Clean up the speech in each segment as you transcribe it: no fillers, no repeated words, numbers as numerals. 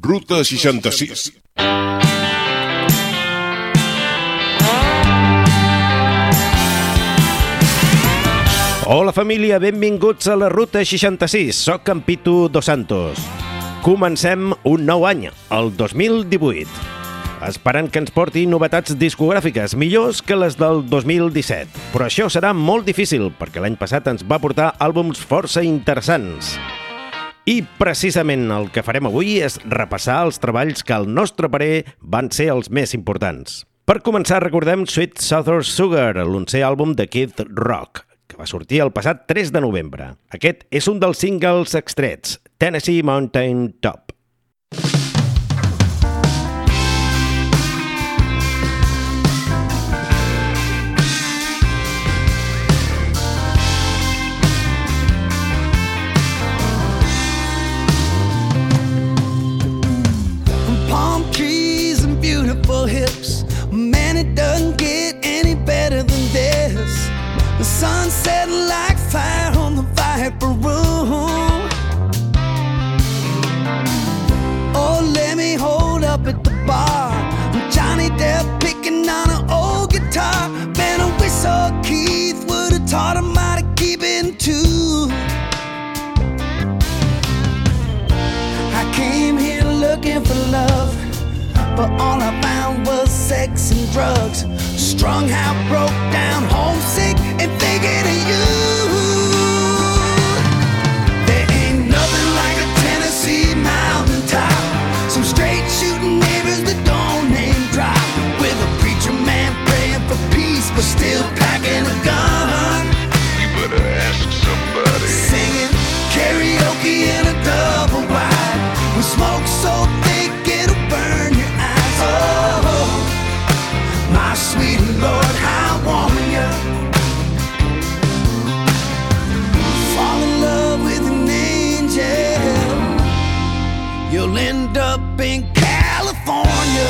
Ruta 66. Hola família, benvinguts a la Ruta 66. Soc en Pitu Dos Santos. Comencem un nou any, el 2018, esperant que ens porti novetats discogràfiques millors que les del 2017. Però això serà molt difícil, perquè l'any passat ens va portar àlbums força interessants. I precisament el que farem avui és repassar els treballs que al nostre parer van ser els més importants. Per començar, recordem Sweet Sour Sugar, l'11è àlbum de Kid Rock, que va sortir el passat 3 de novembre. Aquest és un dels singles extrets, Tennessee Mountain Top. Palm trees and beautiful hips, man, it doesn't get any better than this. The sun set like fire on the Viper Room. Oh, let me hold up at the bar. Johnny Depp picking on an old guitar. Man, I wish old Keith would have taught him how to keep in tune. I came here looking for love, but all I found was sex and drugs. Strung out, broke down, homesick, and thinking of you. There ain't nothing like a Tennessee mountain top. Some straight shooting neighbors that don't name drop. With a preacher man praying for peace, but still packing a gun. You better ask somebody. Singing karaoke in a double wide. We smoke so thick it'll burn your eyes. Oh, my sweet Lord, how I want you. Fall in love with an angel. You'll end up in California.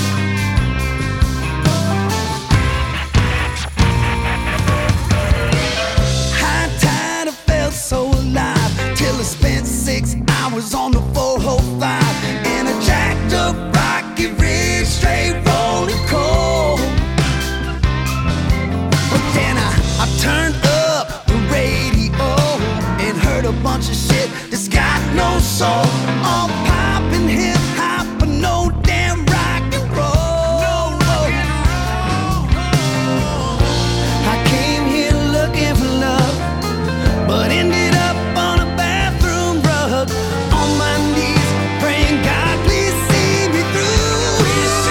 High tide, I felt so alive till I spent 6 hours on the 405 in a jacked up Rocky Ridge, straight rolling coal. But then I turned up the radio and heard a bunch of shit that's got no soul. All pop and hip hop, but no damn rock and roll. I came here looking for love, but ended up on a bathroom rug, on my knees praying, God, please see me through.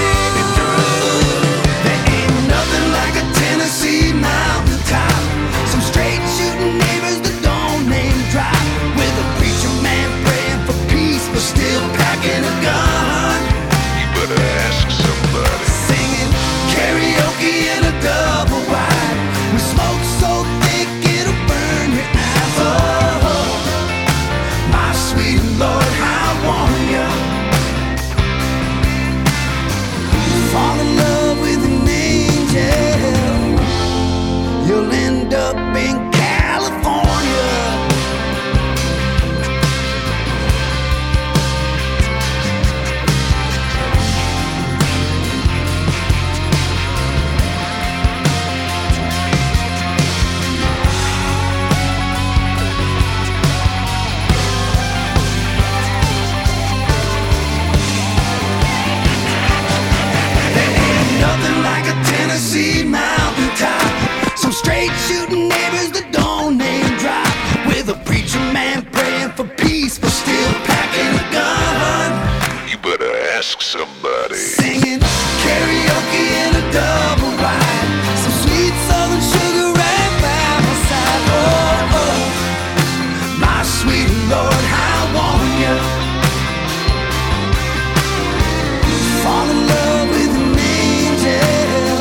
There ain't nothing like a Tennessee mountain top. Some straight shooting neighbors that don't name drop. With a preacher man praying for peace, but still packing a gun. You better ask somebody. Singing karaoke in a double wide. We smoke so thick it'll burn your eyes. Oh, my sweet Lord, how I want you. Fall in love with an angel. You'll end up in California. Nothing like a Tennessee mountain top. Some straight shooting neighbors that don't name drop. With a preacher man praying for peace, but still packing a gun. You better ask somebody. Singing karaoke in a double wide. Some sweet southern sugar right by my side. Oh, oh, my sweet Lord, how I want you. Fall in love with an angel.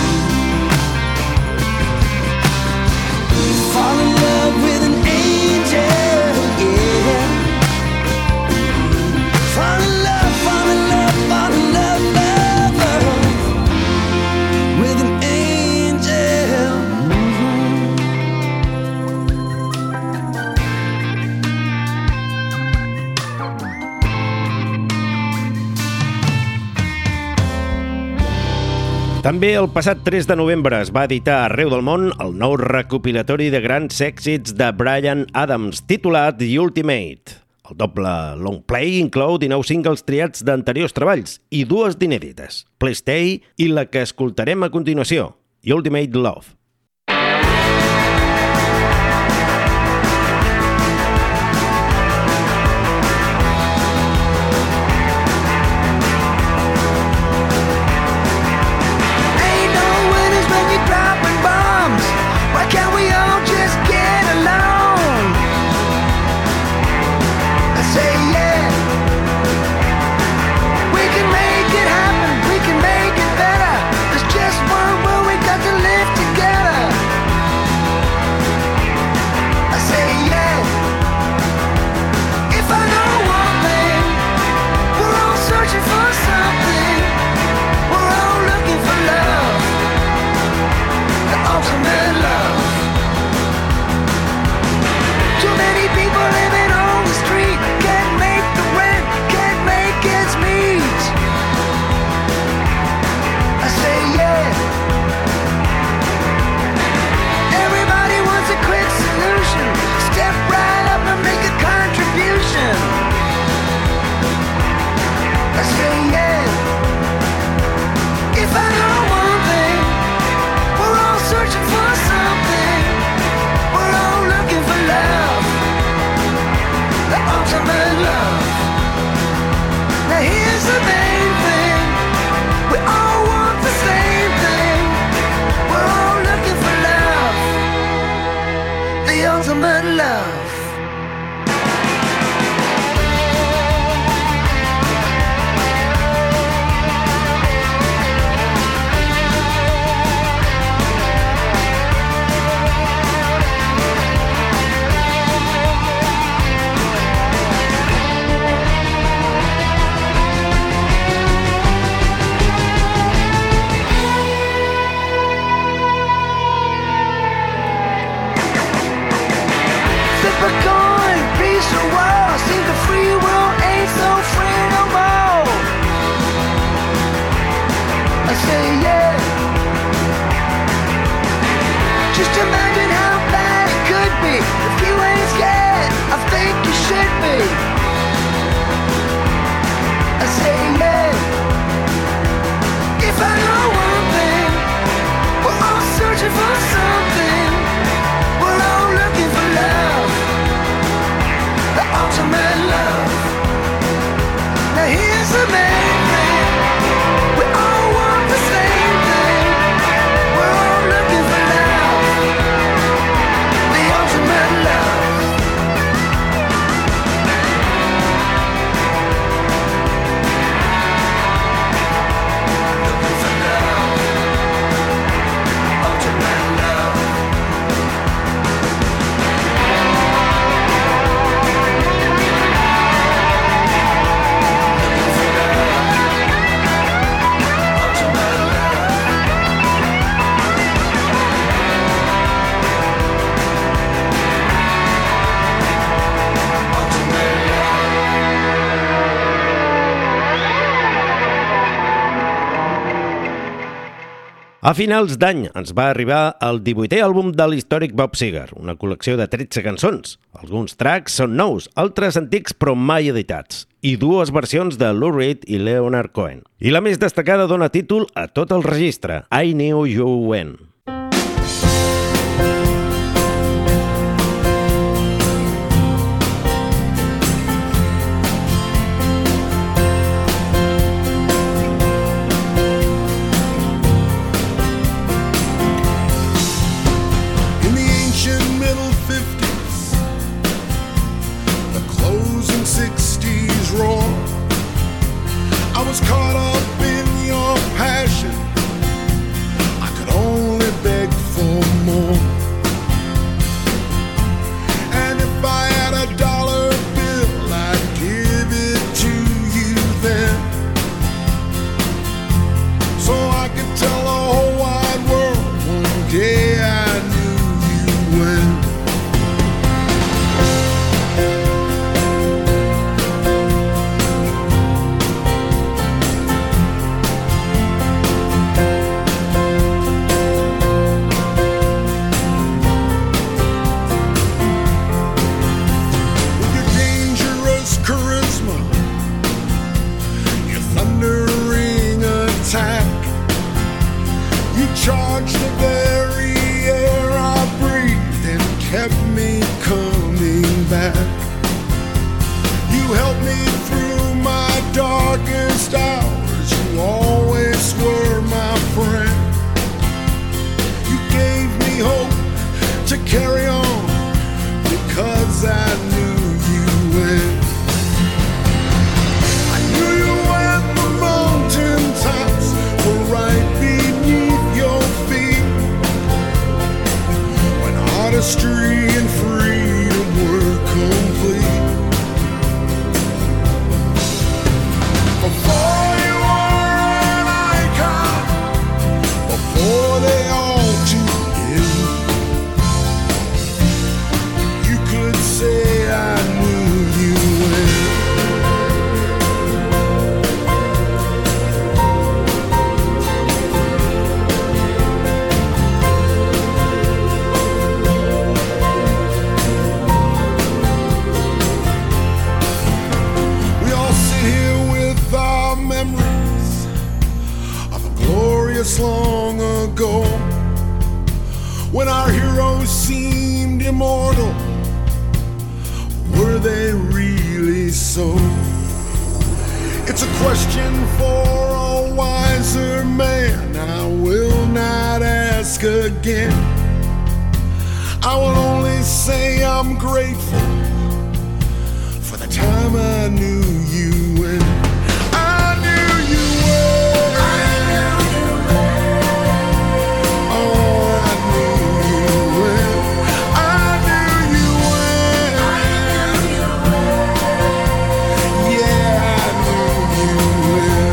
Fall in love with an angel, yeah. Fall in love, fall in love, fall in També el passat 3 de novembre es va editar arreu del món el nou recopilatori de grans èxits de Bryan Adams, titulat The Ultimate. El doble long play inclou 19 singles triats d'anteriors treballs i 2 d'inèdites, Please Stay i la que escoltarem a continuació, The Ultimate Love. A finals d'any ens va arribar el 18è àlbum de l'històric Bob Seger, una col·lecció de 13 cançons. Alguns tracks són nous, altres antics però mai editats, i 2 versions de Lou Reed i Leonard Cohen. I la més destacada dona títol a tot el registre, I Knew You When. Caught up in your passion, I could only beg for more. And if I had $1 bill, I'd give it to you then, so I could tell the whole wide world one day I knew you when. charged the very air I breathed and kept me coming back. You helped me through my darkest hours. You always were my friend. You gave me hope to carry on because I knew you when. I knew you when the mountain tops were right beneath your feet, when artistry and freedom were complete. Before you were an icon, before they all tuned in, you could say I knew you well. We all sit here with our memories of a glorious long ago, when our heroes seemed immortal. Were they really so? It's a question for a wiser man. I will not ask again. I will only say I'm grateful for the time I knew you when I knew you well. Oh, I knew you well. I knew you well. Yeah, I knew you well.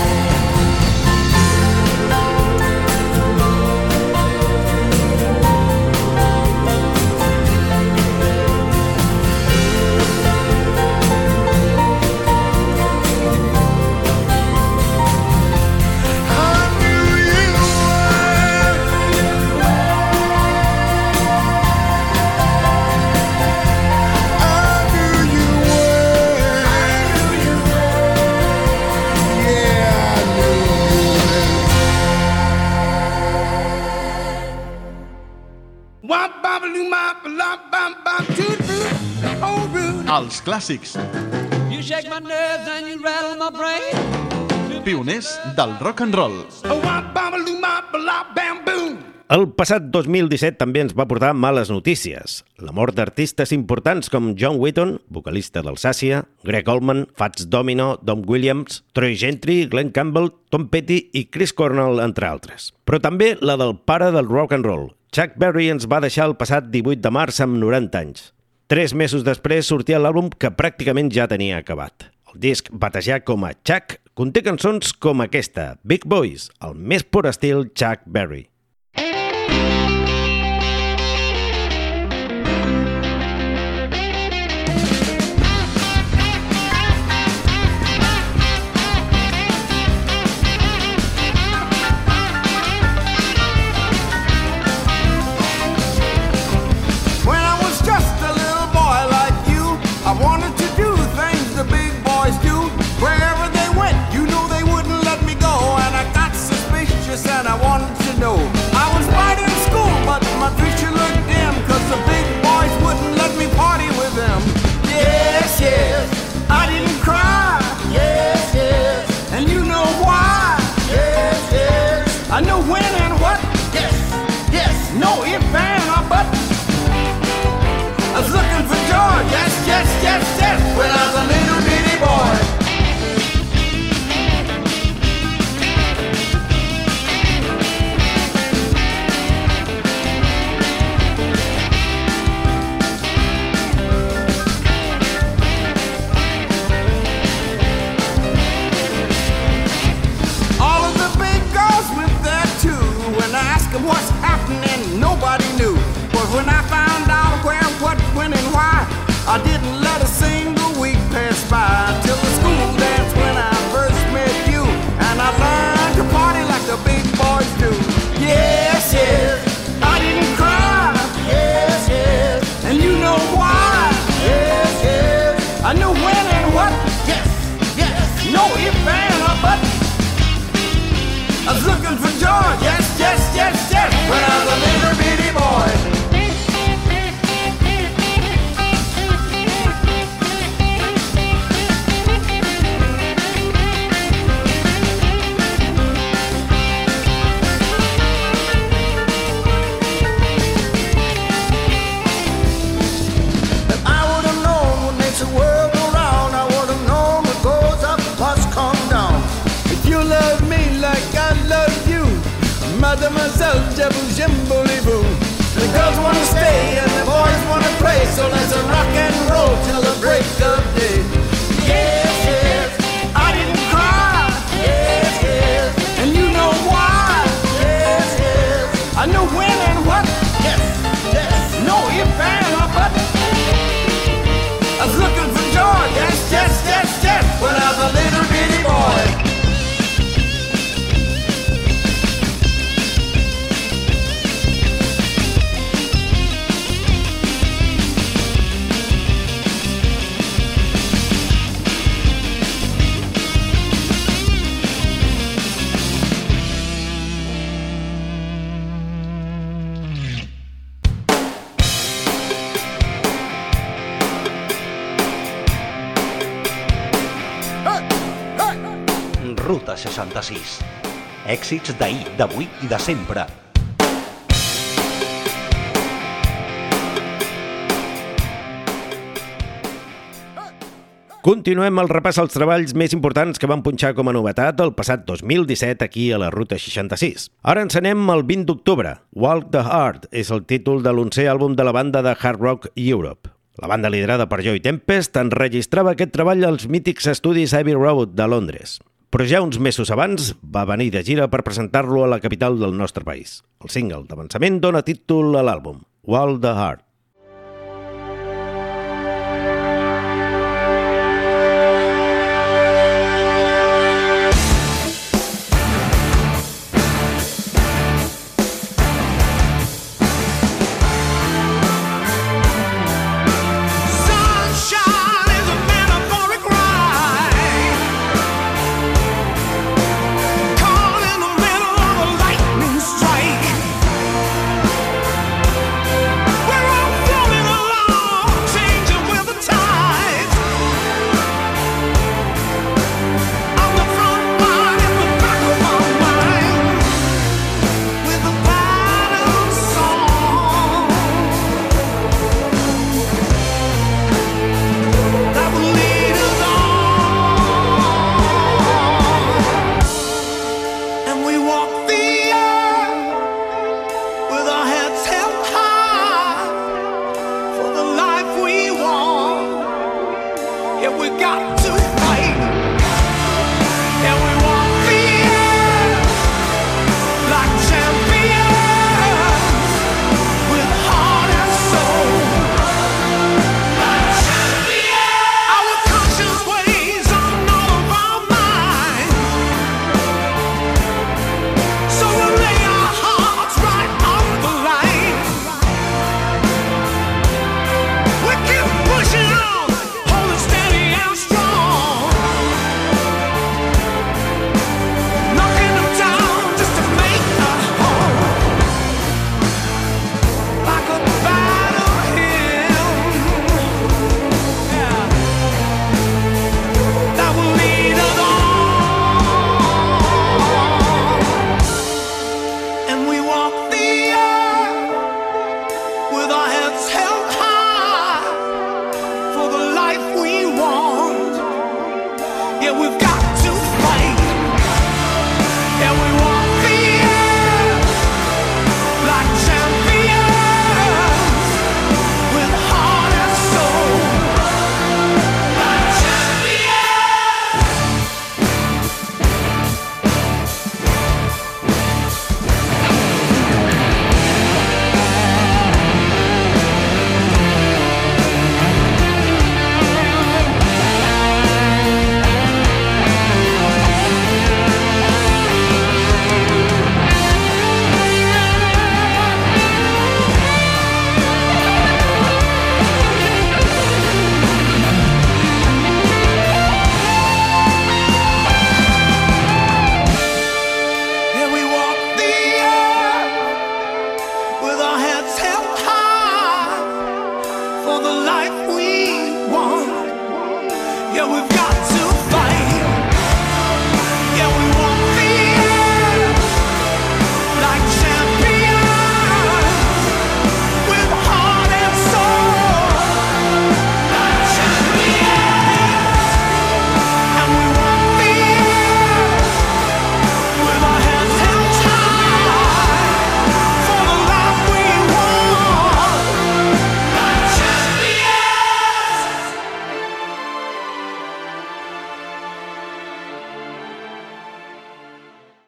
Els clàssics. You shake my nerves and you rattle my brain. Pioners del rock and roll. El passat 2017 també ens va portar males notícies. La mort d'artistes importants com John Wetton, vocalista d'Alsàcia, Greg Allman, Fats Domino, Don Williams, Troy Gentry, Glenn Campbell, Tom Petty i Chris Cornell, entre altres. Però també la del pare del rock and roll. Chuck Berry ens va deixar el passat 18 de març amb 90 anys. 3 mesos després sortia l'àlbum que pràcticament ja tenia acabat. El disc, batejat com a Chuck, conté cançons com aquesta, Big Boys, el més pur estil Chuck Berry. And I wanted to know. I was right in school, but my teacher looked dim, 'cause the big boys wouldn't let me party with them. Yes, yes, I didn't cry. Yes, yes, and you know why. Yes, yes, I know when and what. Yes, yes, no if and or but. I was looking for joy. Yes, yes, yes, yes, when I was a little bitty boy. What's happening, nobody knew. But when I found out where, what, when, and why, I didn't let a single week pass by till the school dance when I first met you. And I learned to party like the big boys do. Yes, yes, I didn't cry. Yes, yes, and you know why. Yes, yes, I knew when and what. Yes, yes, no if and or but. I was was looking for George, yes, yes, yes, yes, when I was a little bitty boy. If I would have known what makes the world go round, I would have known what goes up must come down. If you love me like I love you, Mademoiselle Jimbo-Jimbo-Lee-Boo. The girls wanna stay and the boys wanna play, so let's rock and roll till the break of day. Yes, yes, I didn't cry. Yes, yes, and you know why. Yes, yes, I know when and what. Yes, yes, no if and or but. I was looking for George. Yes, yes, yes, yes, when I was a little bitty boy. Ruta 66. Èxits d'ahir, d'avui i de sempre. Continuem el repàs als treballs més importants que van punxar com a novetat el passat 2017 aquí a la Ruta 66. Ara ens anem al 20 d'octubre. Walk the Heart és el títol de l'11è àlbum de la banda de Hard Rock Europe. La banda liderada per Joey Tempest enregistrava aquest treball als mítics estudis Abbey Road de Londres. Però ja uns mesos abans va venir de gira per presentar-lo a la capital del nostre país. El single d'avançament dona títol a l'àlbum, Walk the Heart. We're all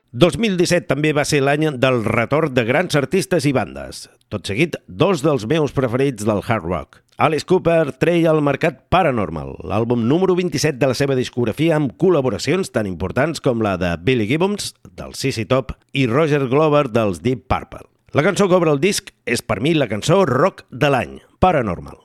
2017 també va ser l'any del retorn de grans artistes i bandes. Tot seguit, dos dels meus preferits del hard rock. Alice Cooper treia al mercat Paranormal, l'àlbum número 27 de la seva discografia amb col·laboracions tan importants com la de Billy Gibbons, del ZZ Top, i Roger Glover, dels Deep Purple. La cançó que obre el disc és per mi la cançó rock de l'any, Paranormal.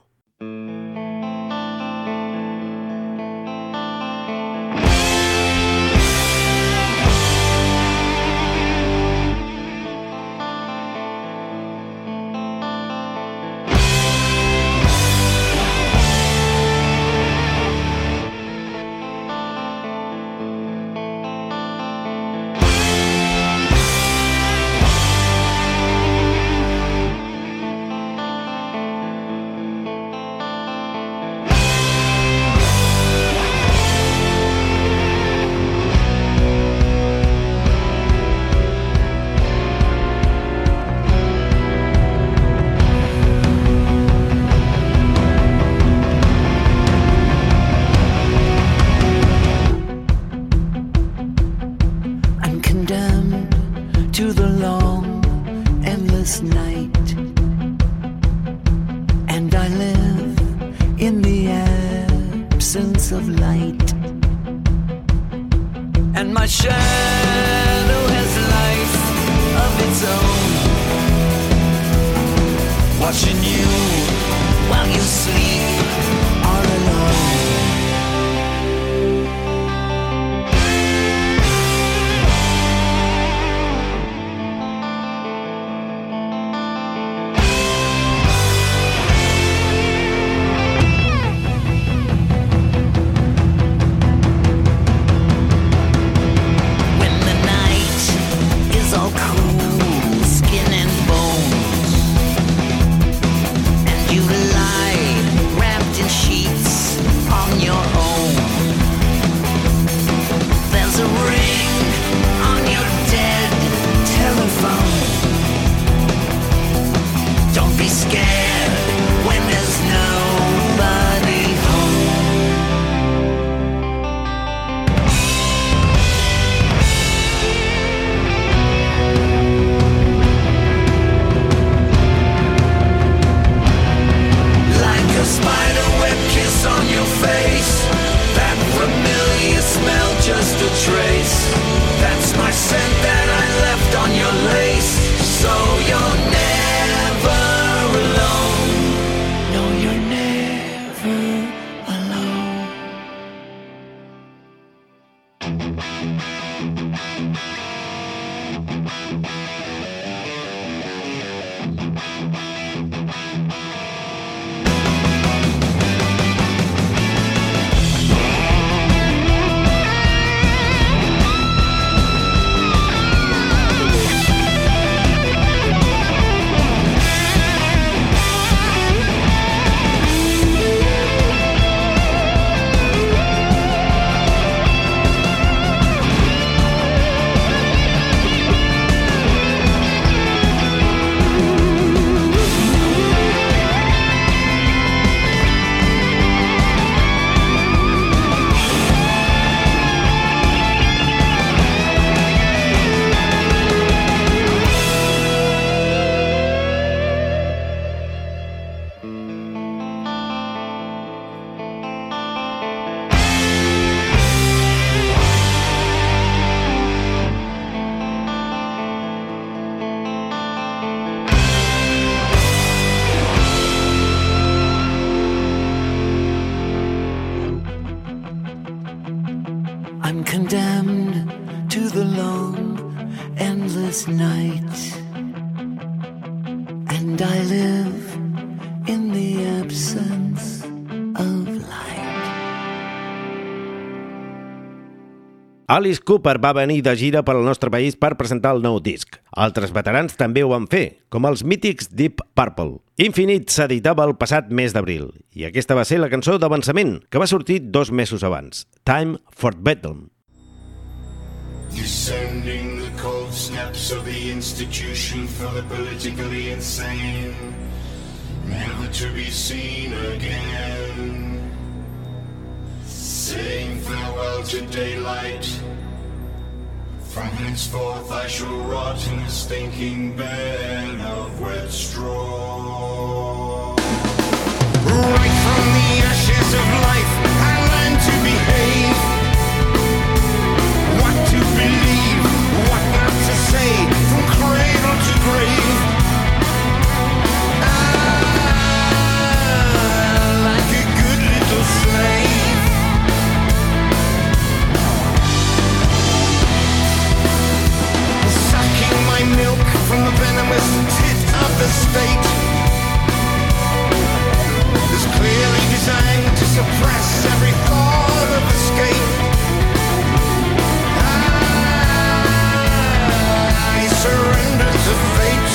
I'm condemned to the long, endless night, and I live in the absence of light. Alice Cooper va venir de gira per al nostre país per presentar el nou disc. Altres veterans també ho van fer, com els mítics Deep Purple. Infinite s'editava el passat mes d'abril, i aquesta va ser la cançó d'avançament, que va sortir 2 mesos abans, Time for Bedlam. Descending the cold steps of the institution for the politically insane, never to be seen again. Saying farewell to daylight, From henceforth I shall rot in a stinking bed of wet straw. Right from the ashes of life I learned to behave, what to believe, what not to say, from cradle to grave. Like a good little slave, sucking my milk from the venomous tit of the state, is clearly designed to suppress every thought of escape. I surrender to fate.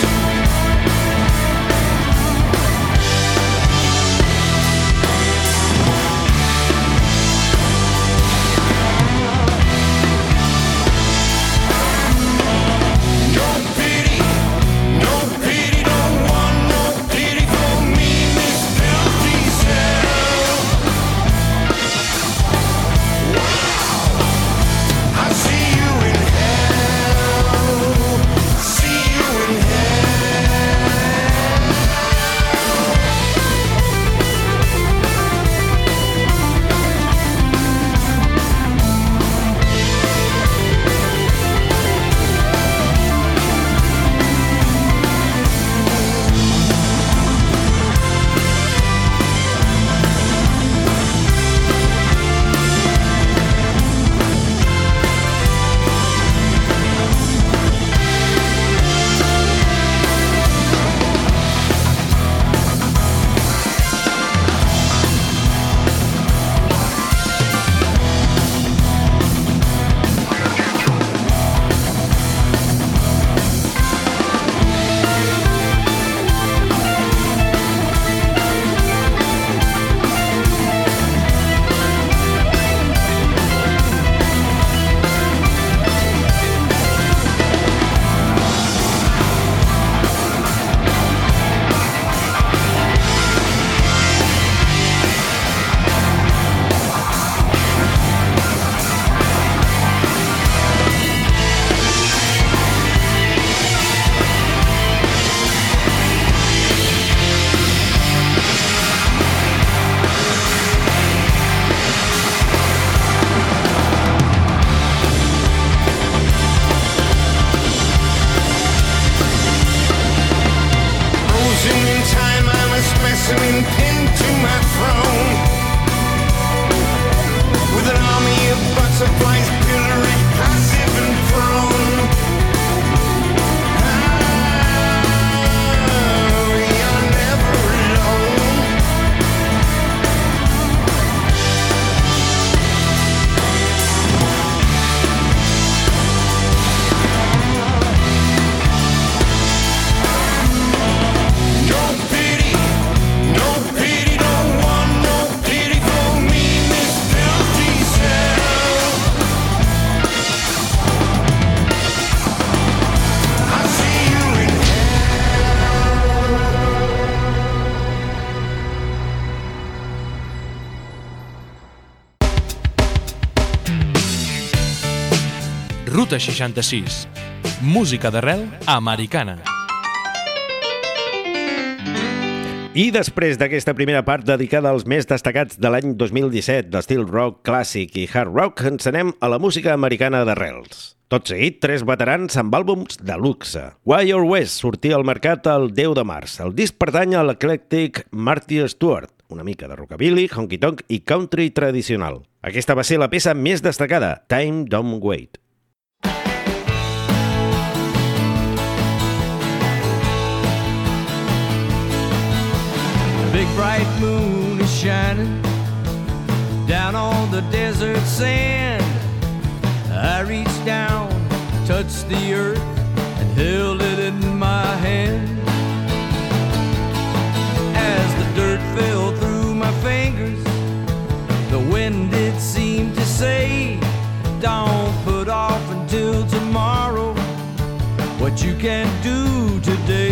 Ruta 66. Música d'arrel americana. I després d'aquesta primera part dedicada als més destacats de l'any 2017 d'estil rock, clàssic i hard rock, ens anem a la música americana d'arrels. Tot seguit, 3 veterans amb àlbums de luxe. Why Your West sortia al mercat el 10 de març. El disc pertany a l'eclèctic Marty Stuart, una mica de rockabilly, honky-tonk i country tradicional. Aquesta va ser la peça més destacada, Time Don't Wait. Big bright moon is shining down on the desert sand. I reached down, touched the earth, and held it in my hand. As the dirt fell through my fingers, the wind did seem to say, don't put off until tomorrow what you can do today.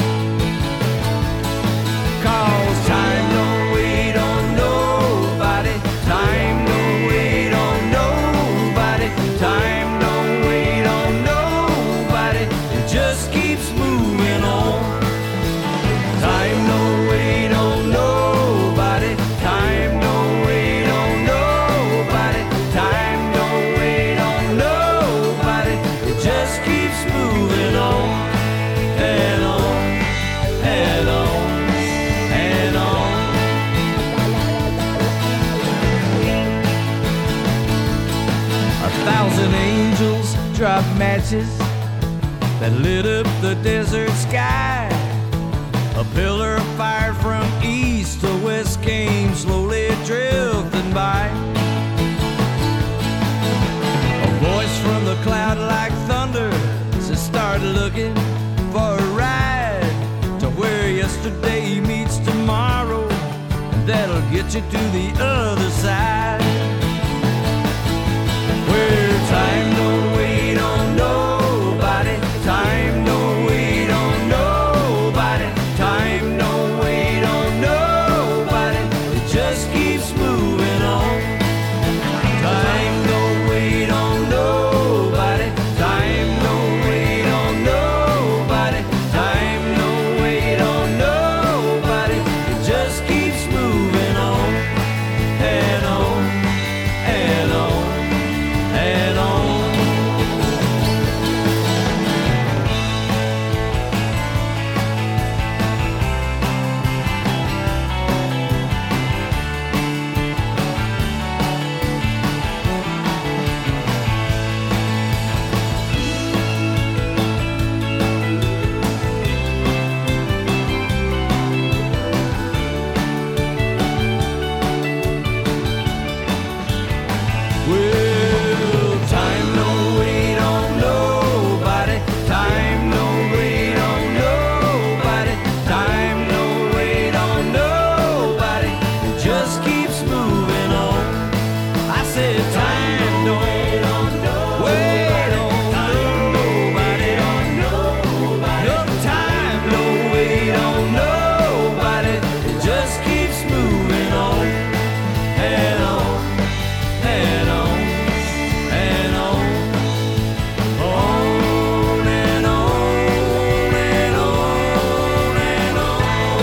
'Cause time don't wait on nobody. Time don't wait on nobody. Time don't wait on Fallen angels dropped matches that lit up the desert sky. A pillar of fire from east to west came slowly drifting by. A voice from the cloud like thunder says, start looking for a ride to where yesterday meets tomorrow, and that'll get you to the other side. Where time don't wait on nobody, time don't wait on nobody, time don't wait on nobody, it just keeps moving on. Time don't wait on nobody, time don't wait on nobody, time don't wait on nobody, it just keeps moving on and on and on and on. Well, time don't wait on nobody, time don't wait on nobody, time don't wait on nobody, it just keeps moving on. I said time don't wait on nobody, no time don't wait on nobody, it just keeps moving on and on and on and on, on and on and on and on.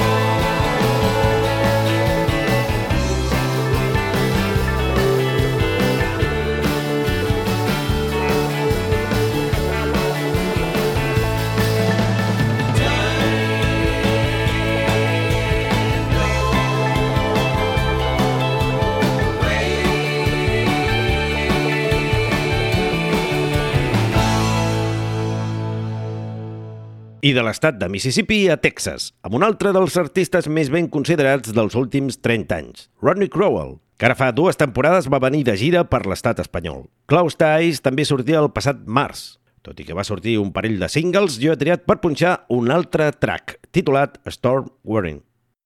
I de l'estat de Mississippi a Texas, amb un altre dels artistes més ben considerats dels últims 30 anys, Rodney Crowell, que ara fa 2 temporades va venir de gira per l'estat espanyol. Closed Eyes també sortia el passat març. Tot i que va sortir un parell de singles, jo he triat per punxar un altre track, titulat Storm Warning.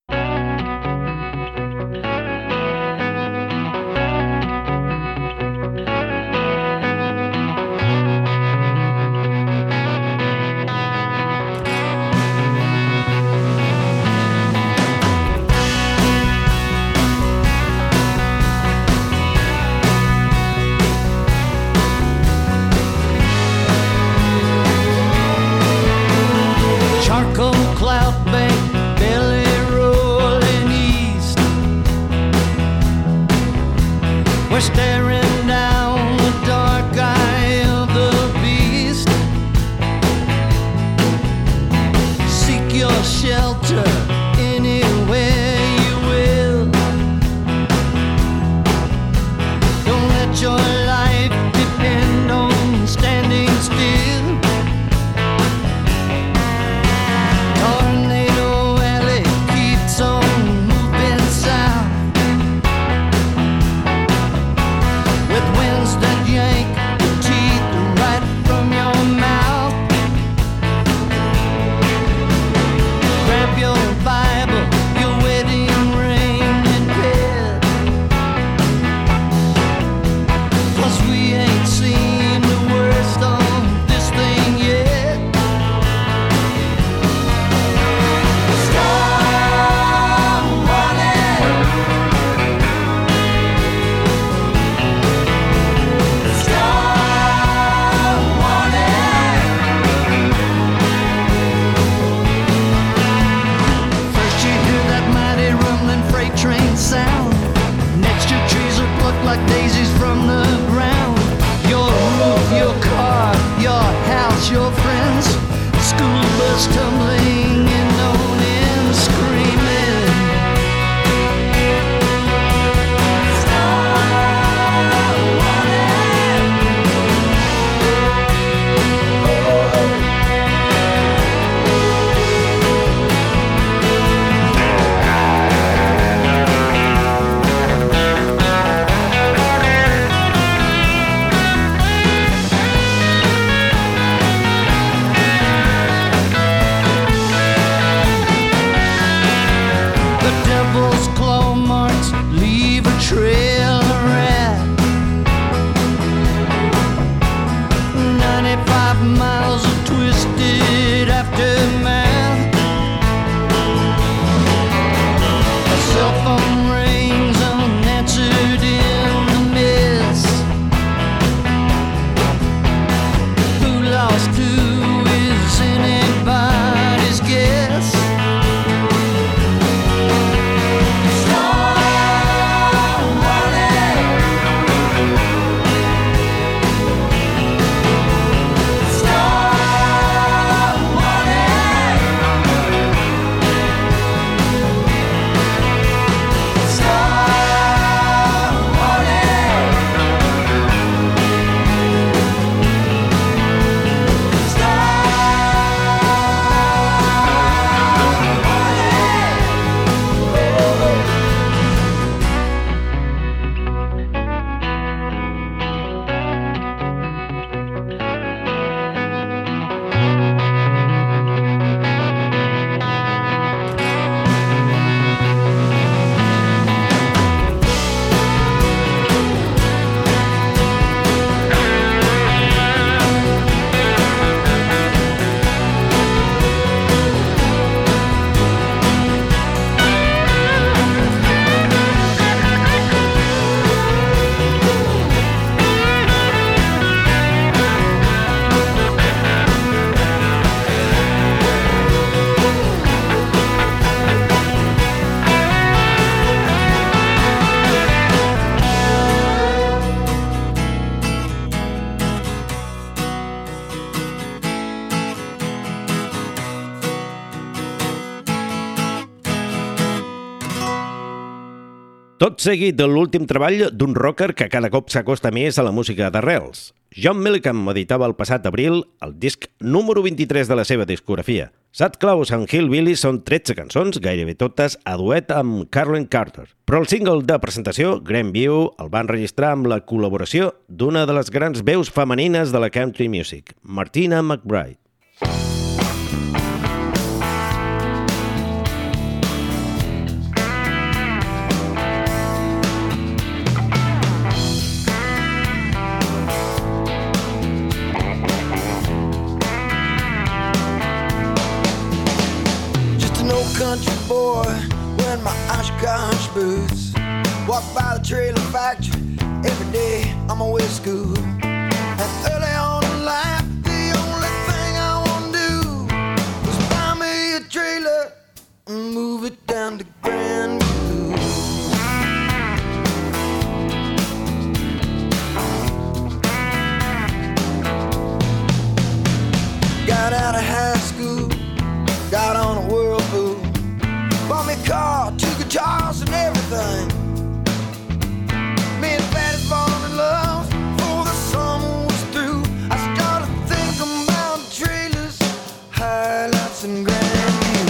Charcoal cloud bank, belly rolling east. We're staring down the dark eye of the beast. Seek your shelter anywhere you will. Don't let your life depend on standing still. Tornado Alley keeps on moving south, with winds that yank the teeth right from your mouth. Grab your Bible, your wedding ring and bed, 'cause we ain't seen the worst of this thing yet. First you hear that mighty rumbling freight train sound. Next your trees are plucked like daisies from the ground. Your roof, your car, your house, your friends. School bus tumbling and on and screaming. Stop warning. Tot seguit de l'últim treball d'un rocker que cada cop s'acosta més a la música d'arrels. John Mellencamp editava el passat abril el disc número 23 de la seva discografia. Sad Clowes and Hillbillies són 13 cançons, gairebé totes a duet amb Carolyn Carter. Però el single de presentació, Grandview, el van registrar amb la col·laboració d'una de les grans veus femenines de la country music, Martina McBride. Country boy wearing my Oshkosh boots, walk by the trailer factory every day on my way to school. And early on in life, the only thing I want to do was buy me a trailer and move it down to Grandview. Got out of high school, got on a whirlpool, bought me a car, 2 guitars and everything. Me and Fatty's falling in love before the summer was through. I started thinking about trailers, highlights and Grandview.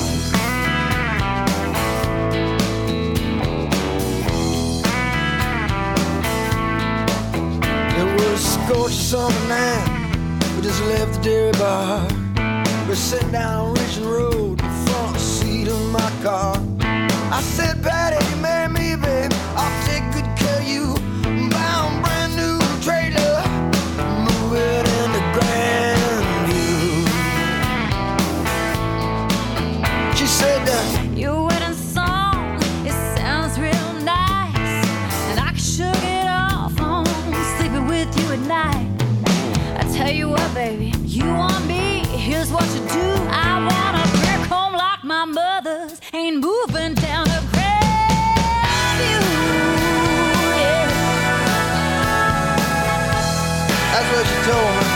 It was a scorching summer night, we just left the dairy bar. We're sitting down on Richmond Road, the front seat of my car. I said, Patty, you marry me, babe, I'll take good care of you. Buy a brand new trailer, move it into Grandview. She said, your wedding song, it sounds real nice, and I can shake it off on sleeping with you at night. I tell you what, baby, you want me, here's what you do. I want a brick home like my mother's, ain't moving down to Grandview. Yeah. that's what she told me.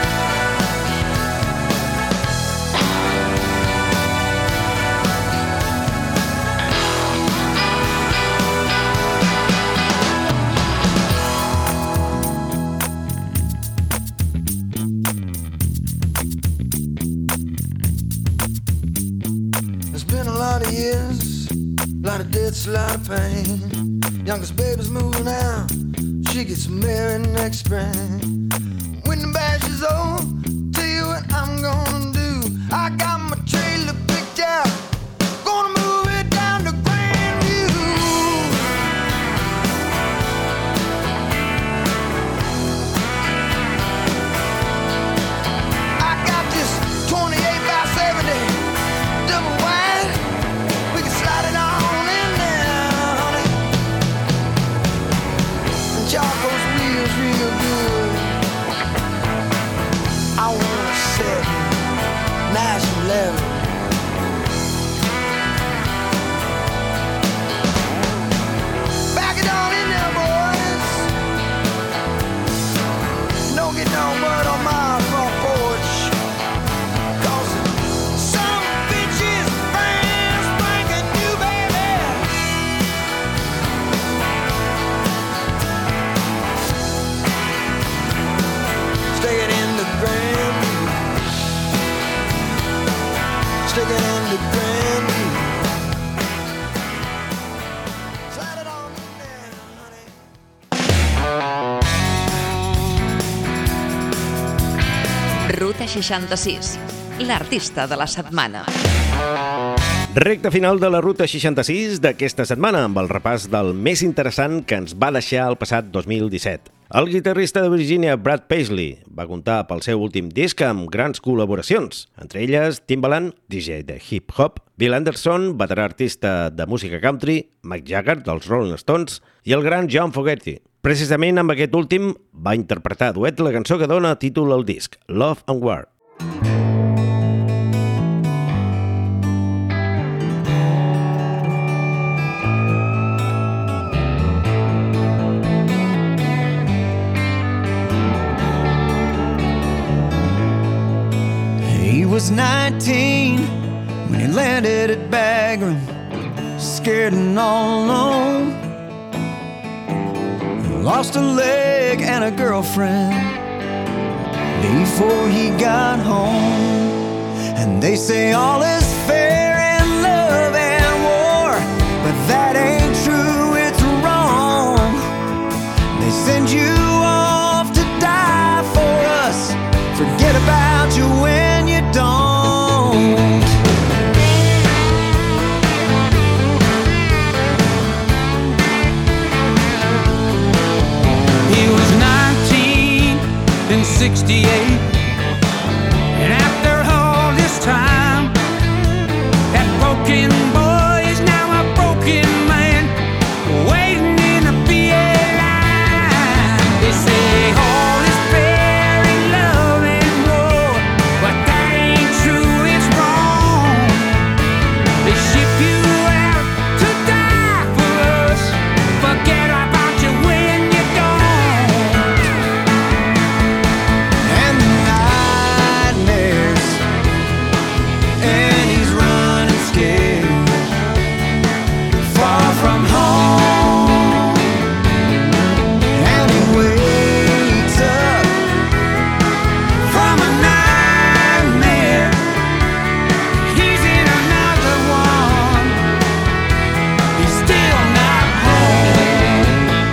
Years, a lot of debts, a lot of pain. Youngest baby's moving out, she gets married next spring. When the bash is over, tell you what I'm gonna do. I got my trailer picked out, gonna move it down to Grandview. I got this 28 by 70 double wide. Slide it on in there, honey. And Charcoal's wheels real good. I wanna sit nice and level. Back it on in there, boys. Don't get no mud on my front porch. Stick it in the Grandview. Slide it on in there, honey. Ruta 66, l'artista de la setmana. Recte final de la Ruta 66 d'aquesta setmana amb el repàs del més interessant que ens va deixar el passat 2017. El guitarrista de Virgínia, Brad Paisley, va comptar pel seu últim disc amb grans col·laboracions, entre elles Timbaland, DJ de hip-hop, Bill Anderson, veterà artista de música country, Mick Jagger, dels Rolling Stones, i el gran John Fogerty. Precisament amb aquest últim va interpretar a duet la cançó que dona títol al disc, Love and War. He was 19 when he landed at Bagram, scared and all alone. Lost a leg and a girlfriend before he got home. And they say all is fair in love and war, but that ain't true, it's wrong. They send you off to die for us, forget about you when you don't. He was 19 in 68, and after all this time, that broken boy is now a broken man, waiting in the PA line. They say all is fair in love and war, but that ain't true, it's wrong. They ship you out to die for us, forget about you when you don't. And the nightmares, and he's running scared, far from home. And he wakes up from a nightmare, he's in another one, he's still not home.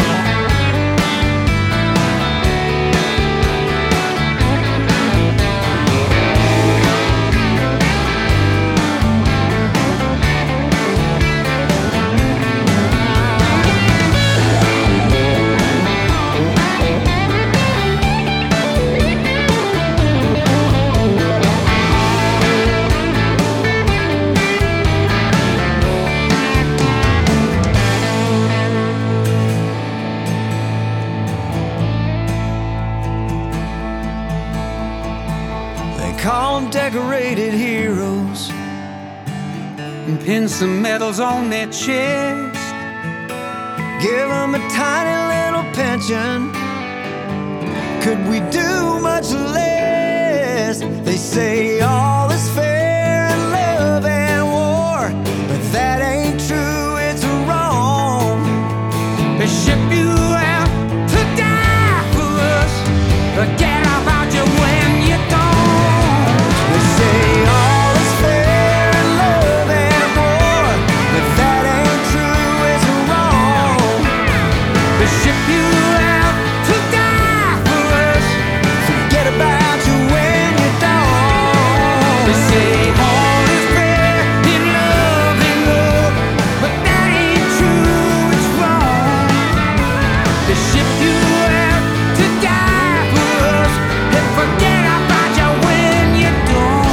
They call them decorated heroes And pin some medals on their chest. give them a tiny little pension. Could we do much less? They say all is fair in love and war, but that ain't true, it's wrong. They ship you out to die for us, forget about you when you don't. They say all is fair in love and war, but that ain't true, it's wrong. They ship you out to die for us, Forget about you when you don't. they say all is fair in love and war, but that ain't true, it's wrong. They ship you out to die for us, and forget about you when you don't.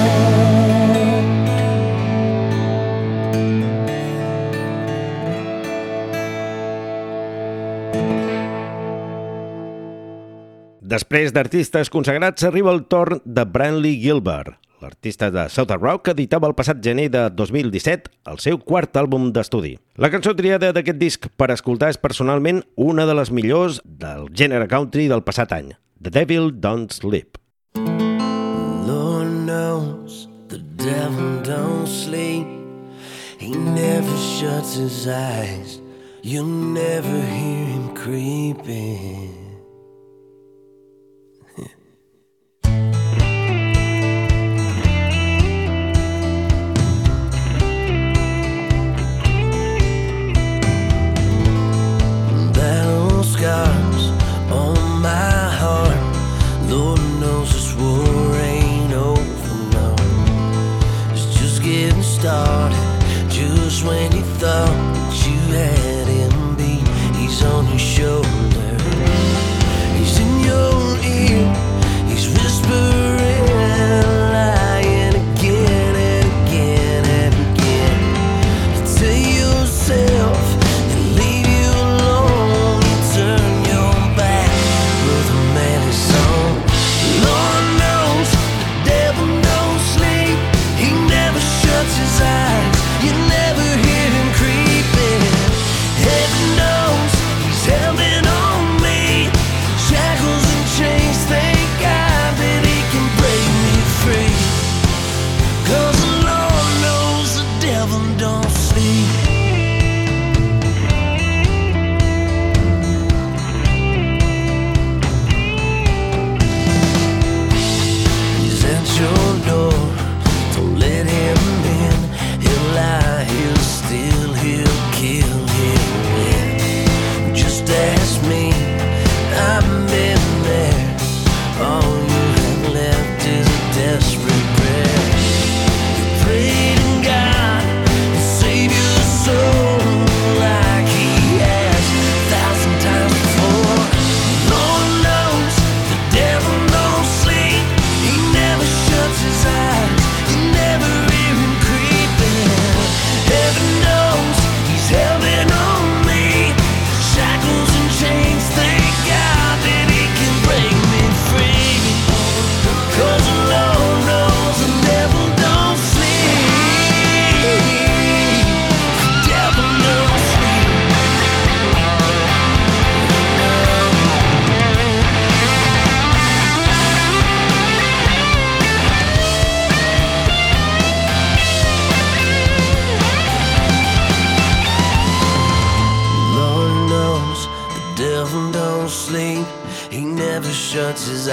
Després d'artistes consagrats, arriba el torn de Brantley Gilbert, l'artista de Southern Rock que editava el passat gener de 2017 el seu quart àlbum d'estudi. La cançó triada d'aquest disc per escoltar és personalment una de les millors del gènere country del passat any, The Devil Don't Sleep. Lord knows the devil don't sleep. He never shuts his eyes. You'll never hear him creeping. Battle scars on my heart. Lord knows this war ain't over, no. It's just getting started. Just when you thought you had him beat, he's on your shoulder. He's in your ear. He's whispering, lying again and again and again. You tell yourself and leave you alone. You turn your back, but the man is on. Lord knows the devil don't sleep. He never shuts his eyes. You never hear him creeping.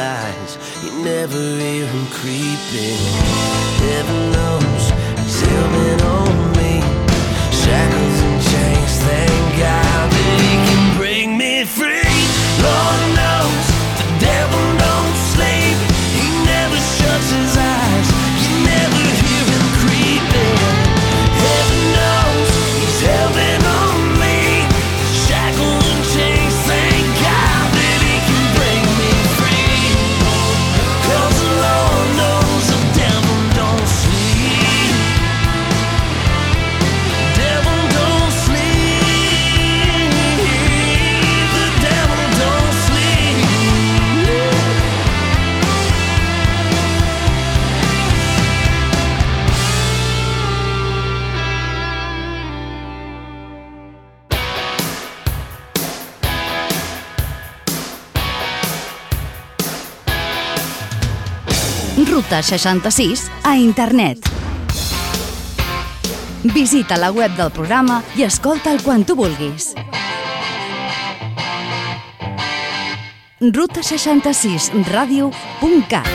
eyes. You never hear him creeping. Heaven knows he's helping on me. Shackles and chains, thank God that he can bring me free. Lord knows the devil don't sleep. He never shuts his eyes. You never hear him creeping. Heaven knows he's helping on me. Shackles and chains, thank God that he can bring me free. 'Cause the Lord knows the devil don't sleep. Devil don't sleep. The devil don't sleep. Ruta 66 a internet. Visita la web del programa i escolta'l quan tu vulguis. ruta66radio.cat.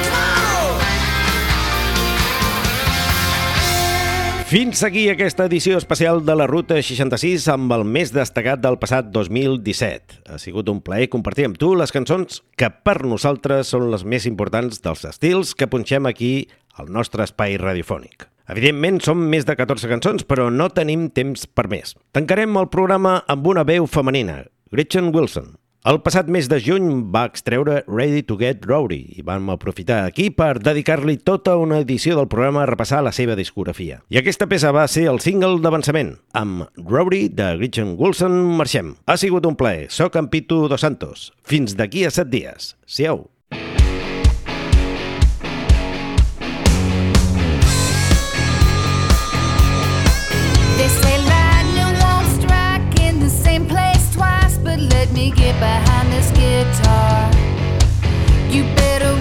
Fins aquí aquesta edició especial de la Ruta 66 amb el més destacat del passat 2017. Ha sigut un plaer compartir amb tu les cançons que per nosaltres són les més importants dels estils que punxem aquí al nostre espai radiofònic. Evidentment, són més de 14 cançons, però no tenim temps per més. Tancarem el programa amb una veu femenina, Gretchen Wilson. El passat mes de juny va extreure Ready to Get Rowdy i vam aprofitar aquí per dedicar-li tota una edició del programa a repassar la seva discografia. I aquesta peça va ser el single d'avançament. Amb Rowdy de Gretchen Wilson marxem. Ha sigut un plaer. Soc en Pitu Dos Santos. Fins d'aquí a 7 dies. Siau! They say lightning won't strike in the same place twice, but let me get behind this guitar. You better